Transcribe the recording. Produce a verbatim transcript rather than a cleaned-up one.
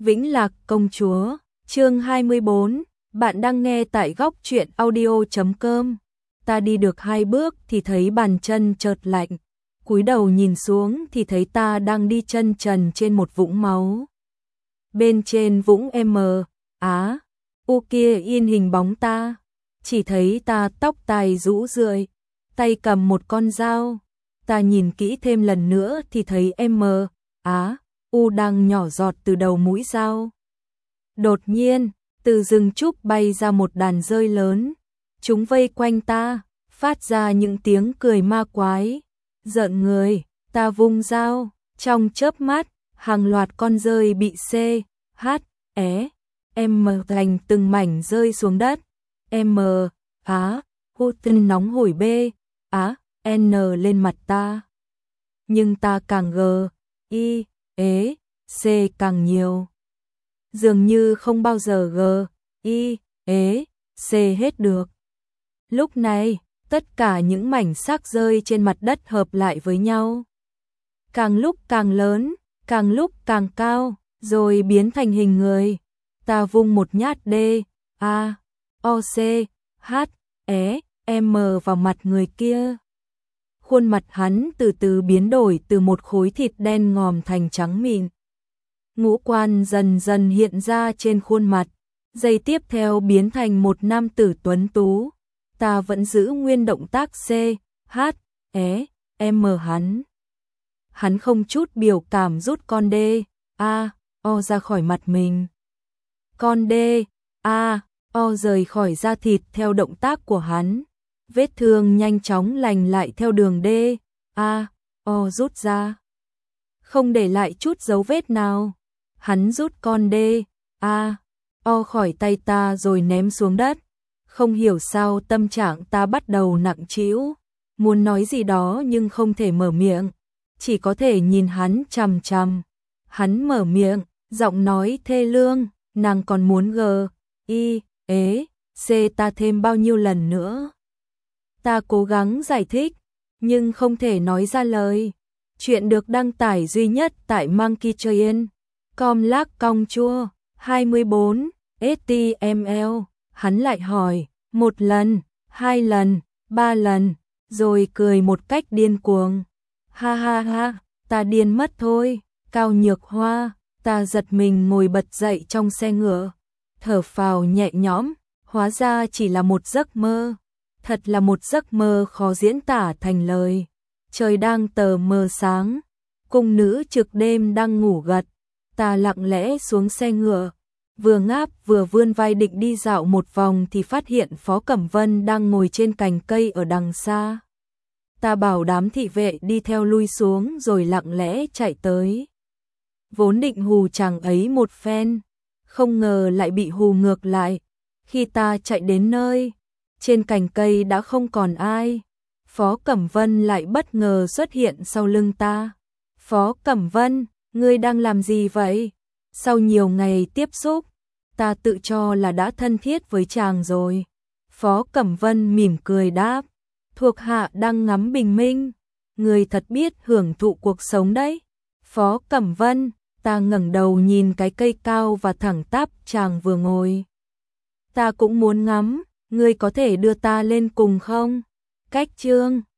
Vĩnh Lạc công chúa, chương hai mươi bốn, bạn đang nghe tại góc truyện audio chấm com. Ta đi được hai bước thì thấy bàn chân chợt lạnh, cúi đầu nhìn xuống thì thấy ta đang đi chân trần trên một vũng máu. Bên trên vũng M, Á, U kia in hình bóng ta, chỉ thấy ta tóc tai rũ rượi, tay cầm một con dao. Ta nhìn kỹ thêm lần nữa thì thấy M, Á, U đang nhỏ giọt từ đầu mũi dao. Đột nhiên, từ rừng trúc bay ra một đàn dơi lớn, chúng vây quanh ta, phát ra những tiếng cười ma quái, giận người. Ta vung dao, trong chớp mắt, hàng loạt con dơi bị C, H, E, M thành từng mảnh rơi xuống đất. M, Á, U tinh nóng hổi B, Á, N lên mặt ta. Nhưng ta càng G, I, ế, C càng nhiều. Dường như không bao giờ G, I, ế, C hết được. Lúc này, tất cả những mảnh xác rơi trên mặt đất hợp lại với nhau. Càng lúc càng lớn, càng lúc càng cao, rồi biến thành hình người. Ta vung một nhát D, A, O, C, H, E, M vào mặt người kia. Khuôn mặt hắn từ từ biến đổi từ một khối thịt đen ngòm thành trắng mịn. Ngũ quan dần dần hiện ra trên khuôn mặt, giây tiếp theo biến thành một nam tử tuấn tú. Ta vẫn giữ nguyên động tác C, H, E, M hắn. Hắn không chút biểu cảm rút con D, A, O ra khỏi mặt mình. Con D, A, O rời khỏi da thịt theo động tác của hắn. Vết thương nhanh chóng lành lại theo đường D, A, O rút ra. Không để lại chút dấu vết nào. Hắn rút con D, A, O khỏi tay ta rồi ném xuống đất. Không hiểu sao tâm trạng ta bắt đầu nặng trĩu, muốn nói gì đó nhưng không thể mở miệng, chỉ có thể nhìn hắn chằm chằm. Hắn mở miệng, giọng nói thê lương, nàng còn muốn G, I, ế, C ta thêm bao nhiêu lần nữa. Ta cố gắng giải thích, nhưng không thể nói ra lời. Chuyện được đăng tải duy nhất tại Monkey Train. Com lác cong chua, hai mươi bốn, ếch ti em eo. Hắn lại hỏi, một lần, hai lần, ba lần, rồi cười một cách điên cuồng. Ha ha ha, ta điên mất thôi. Cao Nhược Hoa, ta giật mình ngồi bật dậy trong xe ngựa, thở phào nhẹ nhõm, hóa ra chỉ là một giấc mơ. Thật là một giấc mơ khó diễn tả thành lời. Trời đang tờ mờ sáng, cung nữ trực đêm đang ngủ gật. Ta lặng lẽ xuống xe ngựa, vừa ngáp vừa vươn vai định đi dạo một vòng thì phát hiện Phó Cẩm Vân đang ngồi trên cành cây ở đằng xa. Ta bảo đám thị vệ đi theo lui xuống rồi lặng lẽ chạy tới. Vốn định hù chàng ấy một phen, không ngờ lại bị hù ngược lại. Khi ta chạy đến nơi, trên cành cây đã không còn ai. Phó Cẩm Vân lại bất ngờ xuất hiện sau lưng ta. Phó Cẩm Vân, ngươi đang làm gì vậy? Sau nhiều ngày tiếp xúc, ta tự cho là đã thân thiết với chàng rồi. Phó Cẩm Vân mỉm cười đáp, thuộc hạ đang ngắm bình minh. Ngươi thật biết hưởng thụ cuộc sống đấy. Phó Cẩm Vân, ta ngẩng đầu nhìn cái cây cao và thẳng tắp chàng vừa ngồi. Ta cũng muốn ngắm. Ngươi có thể đưa ta lên cùng không? Cách chương